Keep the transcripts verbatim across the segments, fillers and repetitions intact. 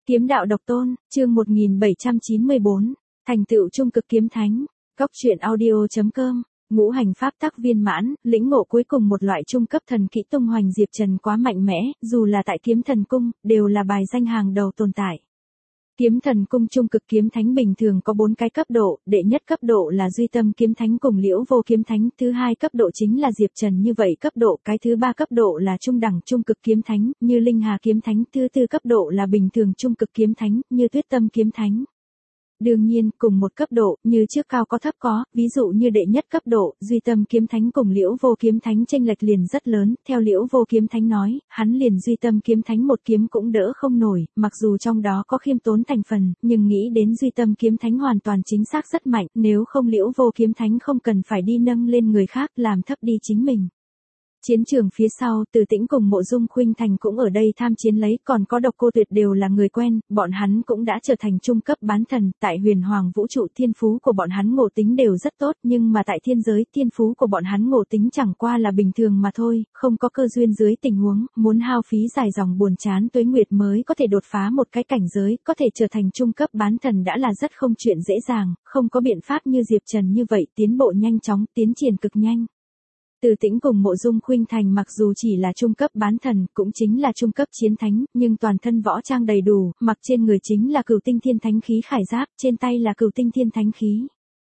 Kiếm đạo độc tôn, chương một nghìn bảy trăm chín mươi bốn, thành tựu trung cực kiếm thánh, góc truyện audio.com, ngũ hành pháp tắc viên mãn, lĩnh ngộ cuối cùng một loại trung cấp thần kỹ tung hoành Diệp Trần quá mạnh mẽ, dù là tại kiếm thần cung, đều là bài danh hàng đầu tồn tại. Kiếm thần cung trung cực kiếm thánh bình thường có bốn cái cấp độ, đệ nhất cấp độ là duy tâm kiếm thánh cùng liễu vô kiếm thánh, thứ hai cấp độ chính là Diệp Trần như vậy cấp độ, cái thứ ba cấp độ là trung đẳng trung cực kiếm thánh, như linh hà kiếm thánh, thứ tư cấp độ là bình thường trung cực kiếm thánh, như tuyết tâm kiếm thánh. Đương nhiên, cùng một cấp độ, như trước cao có thấp có, ví dụ như đệ nhất cấp độ, duy tâm kiếm thánh cùng liễu vô kiếm thánh chênh lệch liền rất lớn, theo liễu vô kiếm thánh nói, hắn liền duy tâm kiếm thánh một kiếm cũng đỡ không nổi, mặc dù trong đó có khiêm tốn thành phần, nhưng nghĩ đến duy tâm kiếm thánh hoàn toàn chính xác rất mạnh, nếu không liễu vô kiếm thánh không cần phải đi nâng lên người khác, làm thấp đi chính mình. Chiến trường phía sau, Từ Tĩnh cùng Mộ Dung Khuynh Thành cũng ở đây tham chiến lấy, còn có Độc Cô Tuyệt đều là người quen, bọn hắn cũng đã trở thành trung cấp bán thần, tại huyền hoàng vũ trụ thiên phú của bọn hắn ngộ tính đều rất tốt, nhưng mà tại thiên giới, thiên phú của bọn hắn ngộ tính chẳng qua là bình thường mà thôi, không có cơ duyên dưới tình huống, muốn hao phí dài dòng buồn chán tuế nguyệt mới có thể đột phá một cái cảnh giới, có thể trở thành trung cấp bán thần đã là rất không chuyện dễ dàng, không có biện pháp như Diệp Trần như vậy, tiến bộ nhanh chóng, tiến triển cực nhanh. Từ Tĩnh cùng Mộ Dung Khuynh Thành mặc dù chỉ là trung cấp bán thần, cũng chính là trung cấp chiến thánh, nhưng toàn thân võ trang đầy đủ, mặc trên người chính là Cửu Tinh Thiên Thánh khí khải giáp, trên tay là Cửu Tinh Thiên Thánh khí.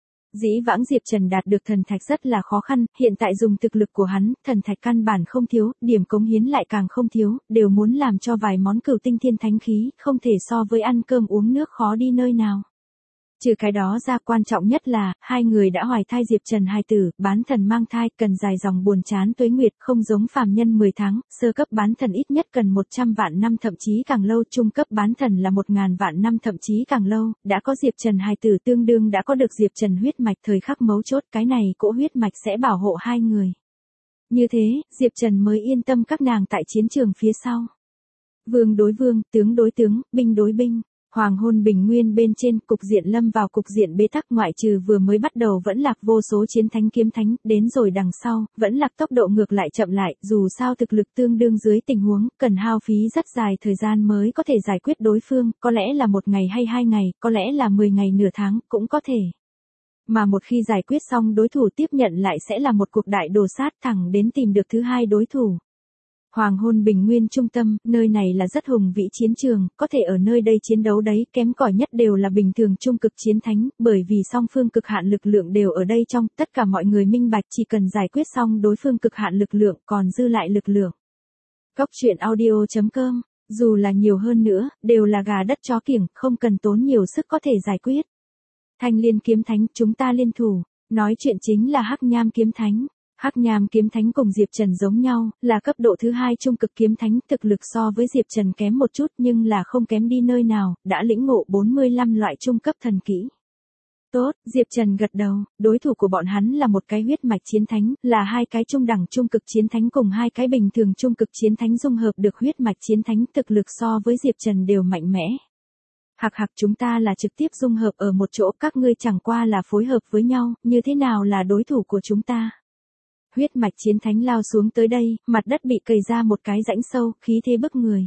Dĩ vãng Diệp Trần đạt được thần thạch rất là khó khăn, hiện tại dùng thực lực của hắn, thần thạch căn bản không thiếu, điểm cống hiến lại càng không thiếu, đều muốn làm cho vài món Cửu Tinh Thiên Thánh khí, không thể so với ăn cơm uống nước khó đi nơi nào. Trừ cái đó ra, quan trọng nhất là, hai người đã hoài thai Diệp Trần hài tử, bán thần mang thai, cần dài dòng buồn chán tuế nguyệt, không giống phàm nhân mười tháng, sơ cấp bán thần ít nhất cần một trăm vạn năm thậm chí càng lâu, trung cấp bán thần là một nghìn vạn năm thậm chí càng lâu, đã có Diệp Trần hài tử tương đương đã có được Diệp Trần huyết mạch, thời khắc mấu chốt, cái này cỗ huyết mạch sẽ bảo hộ hai người. Như thế, Diệp Trần mới yên tâm các nàng tại chiến trường phía sau. Vương đối vương, tướng đối tướng, binh đối binh. Hoàng hôn bình nguyên bên trên, cục diện lâm vào cục diện bế tắc, ngoại trừ vừa mới bắt đầu vẫn lạc vô số chiến thánh kiếm thánh, đến rồi đằng sau, vẫn lạc tốc độ ngược lại chậm lại, dù sao thực lực tương đương dưới tình huống, cần hao phí rất dài thời gian mới có thể giải quyết đối phương, có lẽ là một ngày hay hai ngày, có lẽ là mười ngày nửa tháng, cũng có thể. Mà một khi giải quyết xong đối thủ tiếp nhận lại sẽ là một cuộc đại đồ sát thẳng đến tìm được thứ hai đối thủ. Hoàng hôn bình nguyên trung tâm, nơi này là rất hùng vĩ chiến trường, có thể ở nơi đây chiến đấu đấy, kém cỏi nhất đều là bình thường trung cực chiến thánh, bởi vì song phương cực hạn lực lượng đều ở đây trong, tất cả mọi người minh bạch chỉ cần giải quyết xong đối phương cực hạn lực lượng, còn dư lại lực lượng. Góc truyện audio.com, dù là nhiều hơn nữa, đều là gà đất chó kiểng, không cần tốn nhiều sức có thể giải quyết. Thanh Liên kiếm thánh, chúng ta liên thủ, nói chuyện chính là Hắc Nham kiếm thánh. Hắc Nham kiếm thánh cùng Diệp Trần giống nhau, là cấp độ thứ hai trung cực kiếm thánh, thực lực so với Diệp Trần kém một chút nhưng là không kém đi nơi nào, đã lĩnh ngộ bốn mươi lăm loại trung cấp thần kỹ. Tốt, Diệp Trần gật đầu, đối thủ của bọn hắn là một cái huyết mạch chiến thánh, là hai cái trung đẳng trung cực chiến thánh cùng hai cái bình thường trung cực chiến thánh dung hợp được huyết mạch chiến thánh, thực lực so với Diệp Trần đều mạnh mẽ. Hạc hạc, chúng ta là trực tiếp dung hợp ở một chỗ, các ngươi chẳng qua là phối hợp với nhau, như thế nào là đối thủ của chúng ta? Huyết mạch chiến thánh lao xuống tới đây, mặt đất bị cày ra một cái rãnh sâu, khí thế bức người.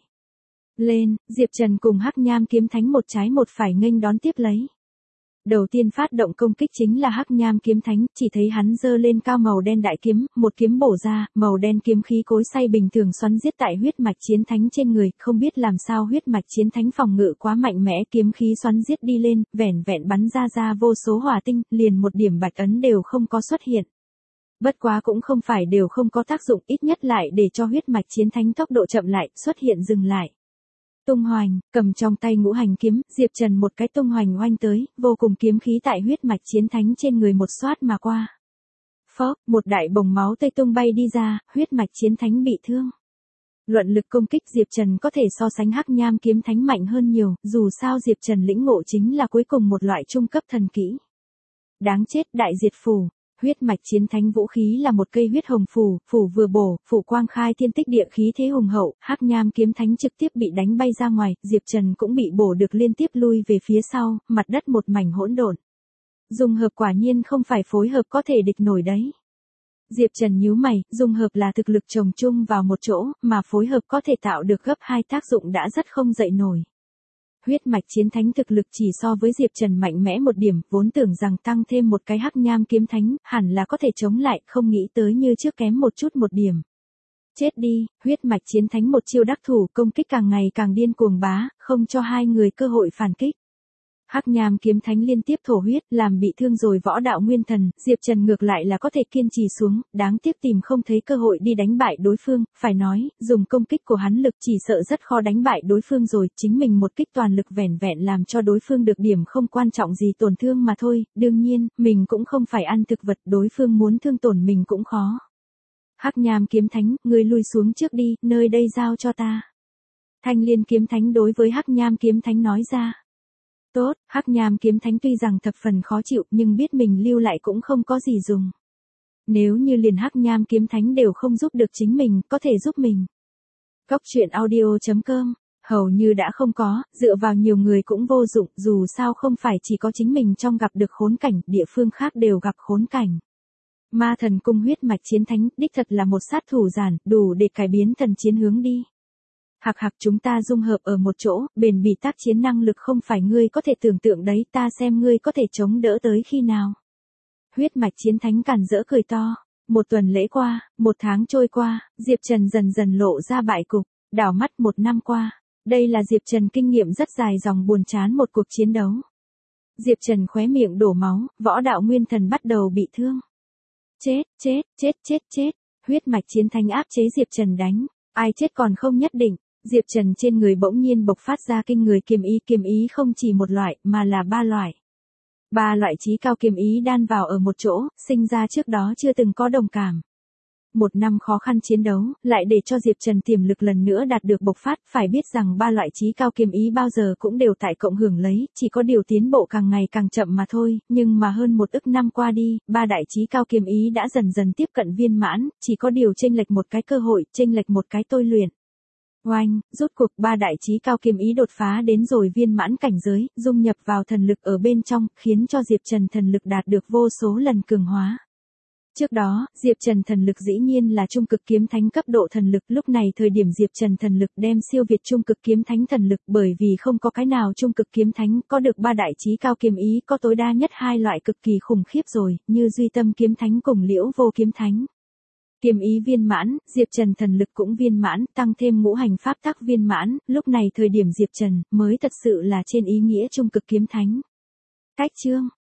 Lên, Diệp Trần cùng Hắc Nham kiếm thánh một trái một phải nghênh đón tiếp lấy. Đầu tiên phát động công kích chính là Hắc Nham kiếm thánh, chỉ thấy hắn giơ lên cao màu đen đại kiếm, một kiếm bổ ra, màu đen kiếm khí cối xay bình thường xoắn giết tại huyết mạch chiến thánh trên người, không biết làm sao huyết mạch chiến thánh phòng ngự quá mạnh mẽ, kiếm khí xoắn giết đi lên, vẻn vẹn bắn ra ra vô số hỏa tinh, liền một điểm bạch ấn đều không có xuất hiện. Bất quá cũng không phải đều không có tác dụng, ít nhất lại để cho huyết mạch chiến thánh tốc độ chậm lại, xuất hiện dừng lại. Tung hoành, cầm trong tay ngũ hành kiếm, Diệp Trần một cái tung hoành oanh tới, vô cùng kiếm khí tại huyết mạch chiến thánh trên người một xoát mà qua. Phốc, một đại bồng máu tây tung bay đi ra, huyết mạch chiến thánh bị thương. Luận lực công kích Diệp Trần có thể so sánh Hắc Nham kiếm thánh mạnh hơn nhiều, dù sao Diệp Trần lĩnh ngộ chính là cuối cùng một loại trung cấp thần kỹ. Đáng chết, đại diệt phù. Huyết mạch chiến thánh vũ khí là một cây huyết hồng phù, phù vừa bổ, phù quang khai thiên tích địa khí thế hùng hậu, Hắc Nham kiếm thánh trực tiếp bị đánh bay ra ngoài, Diệp Trần cũng bị bổ được liên tiếp lui về phía sau, mặt đất một mảnh hỗn độn. Dung hợp quả nhiên không phải phối hợp có thể địch nổi đấy. Diệp Trần nhíu mày, dung hợp là thực lực chồng chung vào một chỗ, mà phối hợp có thể tạo được gấp hai tác dụng đã rất không dậy nổi. Huyết mạch chiến thánh thực lực chỉ so với Diệp Trần mạnh mẽ một điểm, vốn tưởng rằng tăng thêm một cái hắc nham kiếm thánh, hẳn là có thể chống lại, không nghĩ tới như trước kém một chút một điểm. Chết đi, huyết mạch chiến thánh một chiêu đắc thủ, công kích càng ngày càng điên cuồng bá, không cho hai người cơ hội phản kích. Hắc nham kiếm thánh liên tiếp thổ huyết, làm bị thương rồi võ đạo nguyên thần, Diệp Trần ngược lại là có thể kiên trì xuống, đáng tiếc tìm không thấy cơ hội đi đánh bại đối phương, phải nói, dùng công kích của hắn lực chỉ sợ rất khó đánh bại đối phương rồi, chính mình một kích toàn lực vẻn vẹn làm cho đối phương được điểm không quan trọng gì tổn thương mà thôi, đương nhiên, mình cũng không phải ăn thực vật, đối phương muốn thương tổn mình cũng khó. Hắc nham kiếm thánh, ngươi lui xuống trước đi, nơi đây giao cho ta. Thanh liên kiếm thánh đối với hắc nham kiếm thánh nói ra. Tốt, hắc nham kiếm thánh tuy rằng thập phần khó chịu nhưng biết mình lưu lại cũng không có gì dùng. Nếu như liền hắc nham kiếm thánh đều không giúp được chính mình, có thể giúp mình. Góc truyện audio chấm com, hầu như đã không có, dựa vào nhiều người cũng vô dụng, dù sao không phải chỉ có chính mình trong gặp được khốn cảnh, địa phương khác đều gặp khốn cảnh. Ma thần cung huyết mạch chiến thánh, đích thật là một sát thủ giản, đủ để cải biến thần chiến hướng đi. Hạc hạc chúng ta dung hợp ở một chỗ, bền bỉ tác chiến năng lực không phải ngươi có thể tưởng tượng đấy, ta xem ngươi có thể chống đỡ tới khi nào. Huyết mạch chiến thánh càn rỡ cười to. Một tuần lễ qua, một tháng trôi qua, Diệp Trần dần dần lộ ra bại cục, đảo mắt một năm qua. Đây là Diệp Trần kinh nghiệm rất dài dòng buồn chán một cuộc chiến đấu. Diệp Trần khóe miệng đổ máu, võ đạo nguyên thần bắt đầu bị thương. Chết, chết, chết, chết, chết. Huyết mạch chiến thánh áp chế Diệp Trần đánh. Ai chết còn không nhất định. Diệp Trần trên người bỗng nhiên bộc phát ra kinh người kiếm ý, kiếm ý không chỉ một loại, mà là ba loại. Ba loại chí cao kiếm ý đan vào ở một chỗ, sinh ra trước đó chưa từng có đồng cảm. Một năm khó khăn chiến đấu, lại để cho Diệp Trần tiềm lực lần nữa đạt được bộc phát, phải biết rằng ba loại chí cao kiếm ý bao giờ cũng đều tại cộng hưởng lấy, chỉ có điều tiến bộ càng ngày càng chậm mà thôi, nhưng mà hơn một ức năm qua đi, ba đại chí cao kiếm ý đã dần dần tiếp cận viên mãn, chỉ có điều chênh lệch một cái cơ hội, chênh lệch một cái tôi luyện. Oanh, rốt cuộc ba đại chí cao kiếm ý đột phá đến rồi viên mãn cảnh giới, dung nhập vào thần lực ở bên trong, khiến cho Diệp Trần thần lực đạt được vô số lần cường hóa. Trước đó, Diệp Trần thần lực dĩ nhiên là trung cực kiếm thánh cấp độ thần lực, lúc này thời điểm Diệp Trần thần lực đem siêu việt trung cực kiếm thánh thần lực, bởi vì không có cái nào trung cực kiếm thánh có được ba đại chí cao kiếm ý, có tối đa nhất hai loại cực kỳ khủng khiếp rồi, như Duy Tâm kiếm thánh cùng Liễu Vô kiếm thánh. Kiếm ý viên mãn, Diệp Trần thần lực cũng viên mãn, tăng thêm ngũ hành pháp tắc viên mãn, lúc này thời điểm Diệp Trần mới thật sự là trên ý nghĩa trung cực kiếm thánh. Cách chương